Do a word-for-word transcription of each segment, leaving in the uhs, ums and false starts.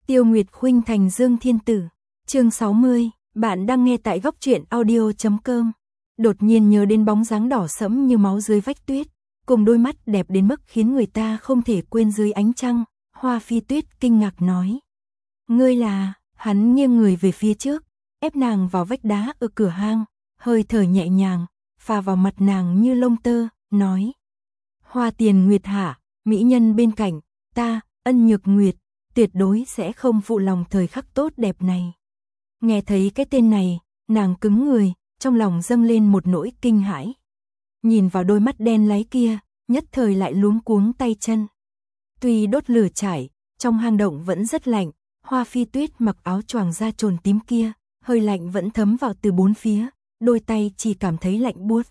Tiêu Nguyệt khuynh thành Dương Thiên Tử. Chương sáu mươi, bạn đang nghe tại góc truyện audio chấm com. Đột nhiên nhớ đến bóng dáng đỏ sẫm như máu dưới vách tuyết, cùng đôi mắt đẹp đến mức khiến người ta không thể quên dưới ánh trăng, Hoa Phi Tuyết kinh ngạc nói. Ngươi là, hắn nghiêng người về phía trước, ép nàng vào vách đá ở cửa hang, hơi thở nhẹ nhàng, phà vào mặt nàng như lông tơ, nói. Hoa Tiền Nguyệt hạ, mỹ nhân bên cạnh, ta, Ân Nhược Nguyệt, tuyệt đối sẽ không phụ lòng thời khắc tốt đẹp này. Nghe thấy cái tên này, nàng cứng người, trong lòng dâng lên một nỗi kinh hãi. Nhìn vào đôi mắt đen láy kia, nhất thời lại luống cuống tay chân. Tuy đốt lửa chải, trong hang động vẫn rất lạnh, Hoa Phi Tuyết mặc áo choàng da trồn tím kia, hơi lạnh vẫn thấm vào từ bốn phía, đôi tay chỉ cảm thấy lạnh buốt.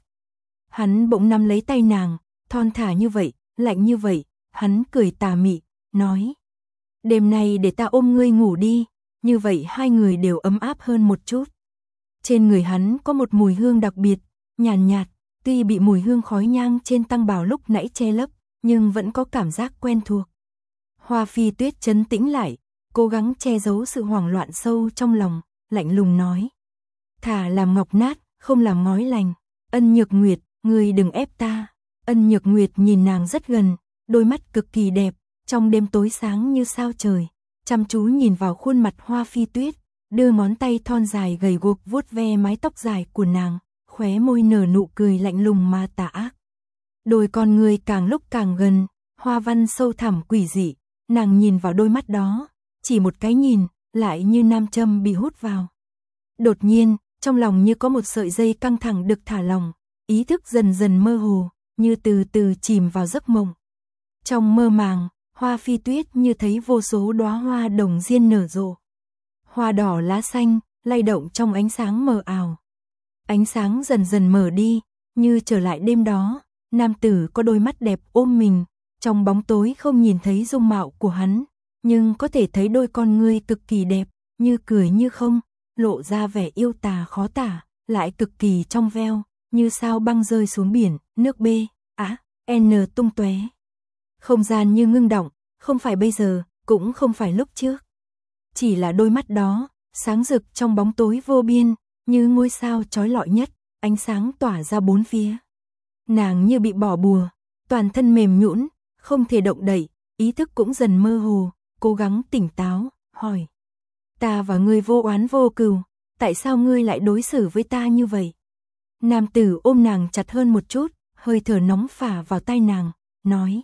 Hắn bỗng nắm lấy tay nàng, thon thả như vậy, lạnh như vậy, hắn cười tà mị, nói. Đêm nay để ta ôm ngươi ngủ đi, như vậy hai người đều ấm áp hơn một chút. Trên người hắn có một mùi hương đặc biệt, nhàn nhạt, nhạt, tuy bị mùi hương khói nhang trên tăng bào lúc nãy che lấp, nhưng vẫn có cảm giác quen thuộc. Hoa Phi Tuyết trấn tĩnh lại, cố gắng che giấu sự hoảng loạn sâu trong lòng, lạnh lùng nói. Thà làm ngọc nát, không làm ngói lành. Ân Nhược Nguyệt, ngươi đừng ép ta. Ân Nhược Nguyệt nhìn nàng rất gần, đôi mắt cực kỳ đẹp, trong đêm tối sáng như sao trời, chăm chú nhìn vào khuôn mặt Hoa Phi Tuyết, đưa ngón tay thon dài gầy guộc vuốt ve mái tóc dài của nàng, khóe môi nở nụ cười lạnh lùng mà tà ác. Đôi con người càng lúc càng gần, hoa văn sâu thẳm quỷ dị, nàng nhìn vào đôi mắt đó, chỉ một cái nhìn, lại như nam châm bị hút vào. Đột nhiên, trong lòng như có một sợi dây căng thẳng được thả lỏng, ý thức dần dần mơ hồ, như từ từ chìm vào giấc mộng. Trong mơ màng, Hoa Phi Tuyết như thấy vô số đóa hoa đồng diên nở rộ. Hoa đỏ lá xanh, lay động trong ánh sáng mờ ảo. Ánh sáng dần dần mở đi, như trở lại đêm đó, nam tử có đôi mắt đẹp ôm mình, trong bóng tối không nhìn thấy dung mạo của hắn, nhưng có thể thấy đôi con ngươi cực kỳ đẹp, như cười như không, lộ ra vẻ yêu tà khó tả, lại cực kỳ trong veo, như sao băng rơi xuống biển, nước B, á, N tung tóe. Không gian như ngưng động, không phải bây giờ, cũng không phải lúc trước. Chỉ là đôi mắt đó, sáng rực trong bóng tối vô biên, như ngôi sao chói lọi nhất, ánh sáng tỏa ra bốn phía. Nàng như bị bỏ bùa, toàn thân mềm nhũn, không thể động đậy, ý thức cũng dần mơ hồ, cố gắng tỉnh táo, hỏi. Ta và ngươi vô oán vô cừu, tại sao ngươi lại đối xử với ta như vậy? Nam tử ôm nàng chặt hơn một chút, hơi thở nóng phả vào tai nàng, nói.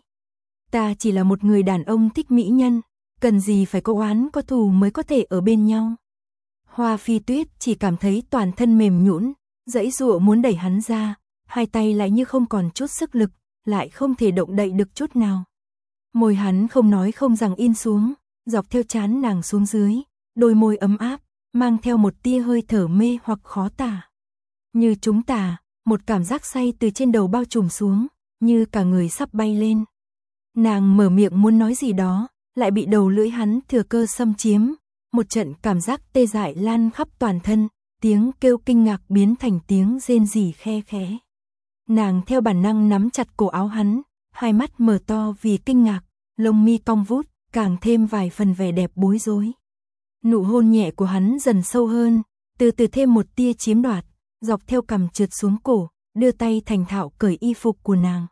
Ta chỉ là một người đàn ông thích mỹ nhân, cần gì phải có oán có thù mới có thể ở bên nhau. Hoa Phi Tuyết chỉ cảm thấy toàn thân mềm nhũn, giãy giụa muốn đẩy hắn ra, hai tay lại như không còn chút sức lực, lại không thể động đậy được chút nào. Môi hắn không nói không rằng in xuống, dọc theo trán nàng xuống dưới, đôi môi ấm áp, mang theo một tia hơi thở mê hoặc khó tả. Như chúng ta, một cảm giác say từ trên đầu bao trùm xuống, như cả người sắp bay lên. Nàng mở miệng muốn nói gì đó, lại bị đầu lưỡi hắn thừa cơ xâm chiếm, một trận cảm giác tê dại lan khắp toàn thân, tiếng kêu kinh ngạc biến thành tiếng rên rỉ khe khẽ. Nàng theo bản năng nắm chặt cổ áo hắn, hai mắt mở to vì kinh ngạc, lông mi cong vút, càng thêm vài phần vẻ đẹp bối rối. Nụ hôn nhẹ của hắn dần sâu hơn, từ từ thêm một tia chiếm đoạt, dọc theo cằm trượt xuống cổ, đưa tay thành thạo cởi y phục của nàng.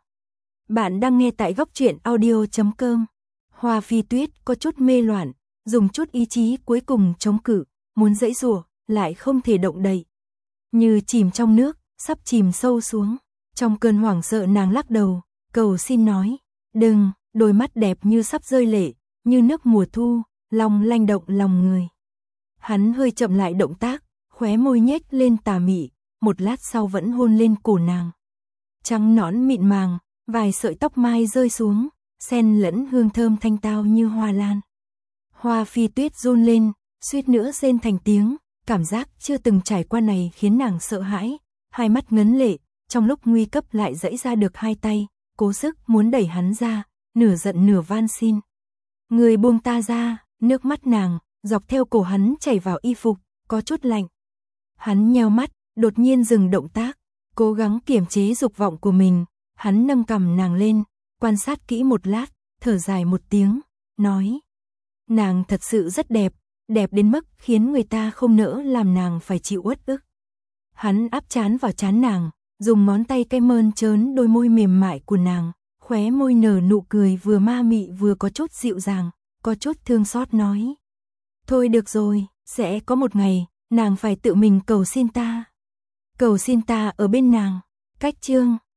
Bạn đang nghe tại góc truyện audio chấm com. Hoa Phi Tuyết có chút mê loạn, dùng chút ý chí cuối cùng chống cự, muốn giãy giụa, lại không thể động đậy. Như chìm trong nước, sắp chìm sâu xuống. Trong cơn hoảng sợ nàng lắc đầu, cầu xin nói, đừng, đôi mắt đẹp như sắp rơi lệ, như nước mùa thu, long lanh động lòng người. Hắn hơi chậm lại động tác, khóe môi nhếch lên tà mị, một lát sau vẫn hôn lên cổ nàng. Trắng nõn mịn màng, vài sợi tóc mai rơi xuống, xen lẫn hương thơm thanh tao như hoa lan. Hoa Phi Tuyết run lên, suýt nữa rên thành tiếng, cảm giác chưa từng trải qua này khiến nàng sợ hãi, hai mắt ngấn lệ, trong lúc nguy cấp lại giãy ra được hai tay, cố sức muốn đẩy hắn ra, nửa giận nửa van xin. Người buông ta ra, nước mắt nàng, dọc theo cổ hắn chảy vào y phục, có chút lạnh. Hắn nheo mắt, đột nhiên dừng động tác, cố gắng kiềm chế dục vọng của mình, hắn nâng cằm nàng lên, quan sát kỹ một lát, thở dài một tiếng, nói. Nàng thật sự rất đẹp, đẹp đến mức khiến người ta không nỡ làm nàng phải chịu uất ức. Hắn áp trán vào trán nàng, dùng ngón tay cái mơn trớn đôi môi mềm mại của nàng, khóe môi nở nụ cười vừa ma mị vừa có chút dịu dàng, có chút thương xót nói. Thôi được rồi, sẽ có một ngày, nàng phải tự mình cầu xin ta. Cầu xin ta ở bên nàng. Cách chương